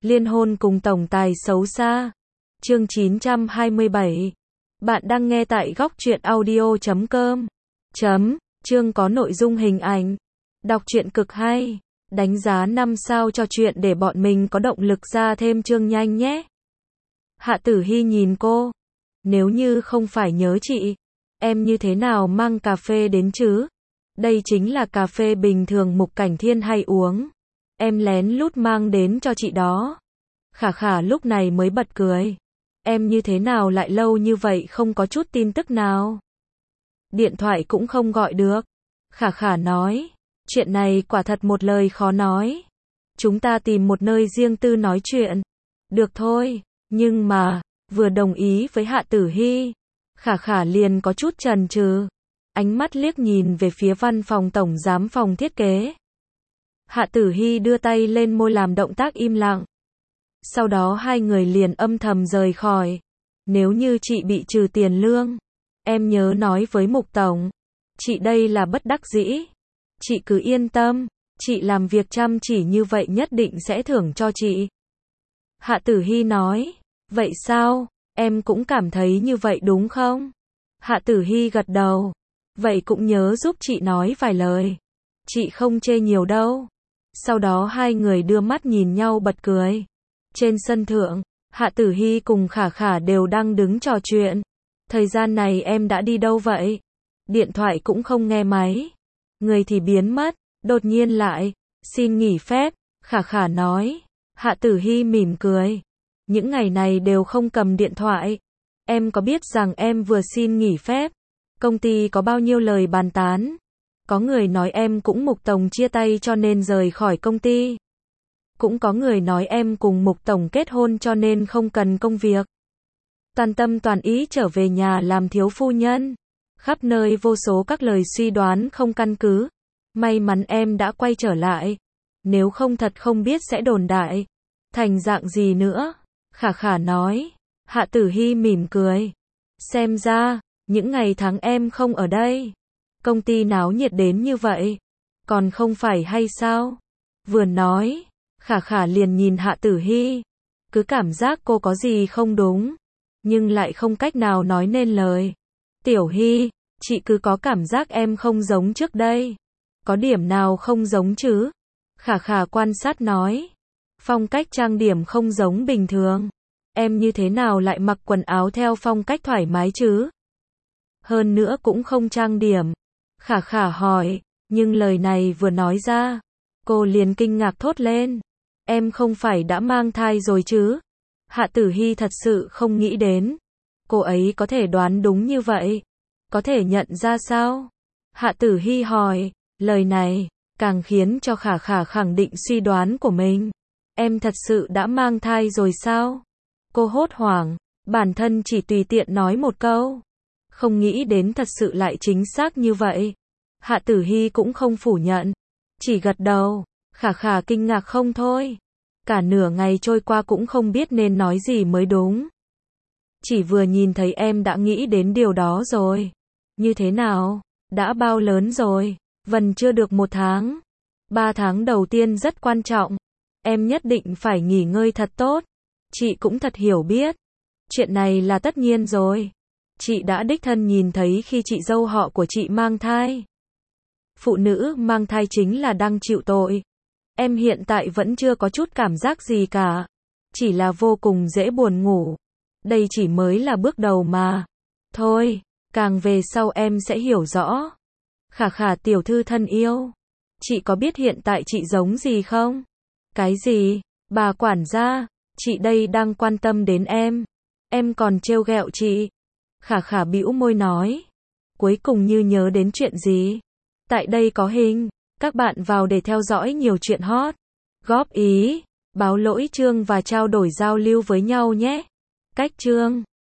Liên hôn cùng tổng tài xấu xa. Chương 927. Bạn đang nghe tại góc truyện audio.com. Chương có nội dung hình ảnh. Đọc truyện cực hay. Đánh giá 5 sao cho chuyện để bọn mình có động lực ra thêm chương nhanh nhé. Hạ Tử Hy nhìn cô. Nếu như không phải nhớ chị, em như thế nào mang cà phê đến chứ? Đây chính là cà phê bình thường Mục Cảnh Thiên hay uống. Em lén lút mang đến cho chị đó. Khả Khả lúc này mới bật cười. Em như thế nào lại lâu như vậy không có chút tin tức nào? Điện thoại cũng không gọi được. Khả Khả nói. Chuyện này quả thật một lời khó nói. Chúng ta tìm một nơi riêng tư nói chuyện. Được thôi, nhưng mà, vừa đồng ý với Hạ Tử Hy, Khả Khả liền có chút chần chừ. Ánh mắt liếc nhìn về phía văn phòng tổng giám phòng thiết kế. Hạ Tử Hy đưa tay lên môi làm động tác im lặng. Sau đó hai người liền âm thầm rời khỏi. Nếu như chị bị trừ tiền lương, em nhớ nói với Mục tổng. Chị đây là bất đắc dĩ. Chị cứ yên tâm, chị làm việc chăm chỉ như vậy nhất định sẽ thưởng cho chị. Hạ Tử Hy nói. Vậy sao, em cũng cảm thấy như vậy đúng không? Hạ Tử Hy gật đầu. Vậy cũng nhớ giúp chị nói vài lời. Chị không chê nhiều đâu. Sau đó hai người đưa mắt nhìn nhau bật cười. Trên sân thượng, Hạ Tử Hy cùng Khả Khả đều đang đứng trò chuyện. Thời gian này em đã đi đâu vậy? Điện thoại cũng không nghe máy. Người thì biến mất, đột nhiên lại, xin nghỉ phép, Khả Khả nói. Hạ Tử Hy mỉm cười. Những ngày này đều không cầm điện thoại. Em có biết rằng em vừa xin nghỉ phép, công ty có bao nhiêu lời bàn tán? Có người nói em cũng Mục tổng chia tay cho nên rời khỏi công ty. Cũng có người nói em cùng Mục tổng kết hôn cho nên không cần công việc. Toàn tâm toàn ý trở về nhà làm thiếu phu nhân. Khắp nơi vô số các lời suy đoán không căn cứ. May mắn em đã quay trở lại. Nếu không thật không biết sẽ đồn đại thành dạng gì nữa. Khả Khả nói. Hạ Tử Hy mỉm cười. Xem ra, những ngày tháng em không ở đây, công ty náo nhiệt đến như vậy. Còn không phải hay sao? Vừa nói, Khả Khả liền nhìn Hạ Tử Hy. Cứ cảm giác cô có gì không đúng, nhưng lại không cách nào nói nên lời. Tiểu Hy, chị cứ có cảm giác em không giống trước đây. Có điểm nào không giống chứ? Khả Khả quan sát nói. Phong cách trang điểm không giống bình thường. Em như thế nào lại mặc quần áo theo phong cách thoải mái chứ? Hơn nữa cũng không trang điểm. Khả Khả hỏi, nhưng lời này vừa nói ra, cô liền kinh ngạc thốt lên. Em không phải đã mang thai rồi chứ? Hạ Tử Hy thật sự không nghĩ đến. Cô ấy có thể đoán đúng như vậy. Có thể nhận ra sao? Hạ Tử Hy hỏi, lời này càng khiến cho Khả Khả khẳng định suy đoán của mình. Em thật sự đã mang thai rồi sao? Cô hốt hoảng, bản thân chỉ tùy tiện nói một câu. Không nghĩ đến thật sự lại chính xác như vậy. Hạ Tử Hy cũng không phủ nhận, chỉ gật đầu. Khả Khả kinh ngạc không thôi. Cả nửa ngày trôi qua cũng không biết nên nói gì mới đúng. Chỉ vừa nhìn thấy em đã nghĩ đến điều đó rồi. Như thế nào? Đã bao lớn rồi? Vẫn chưa được 1 tháng. 3 tháng đầu tiên rất quan trọng. Em nhất định phải nghỉ ngơi thật tốt. Chị cũng thật hiểu biết. Chuyện này là tất nhiên rồi. Chị đã đích thân nhìn thấy khi chị dâu họ của chị mang thai. Phụ nữ mang thai chính là đang chịu tội. Em hiện tại vẫn chưa có chút cảm giác gì cả. Chỉ là vô cùng dễ buồn ngủ. Đây chỉ mới là bước đầu mà. Thôi, càng về sau em sẽ hiểu rõ. Khả Khả tiểu thư thân yêu. Chị có biết hiện tại chị giống gì không? Cái gì? Bà quản gia, chị đây đang quan tâm đến em. Em còn trêu ghẹo chị. Khả Khả bĩu môi nói. Cuối cùng như nhớ đến chuyện gì. Tại đây có hình. Các bạn vào để theo dõi nhiều chuyện hot. Góp ý, báo lỗi chương và trao đổi giao lưu với nhau nhé. Cách chương.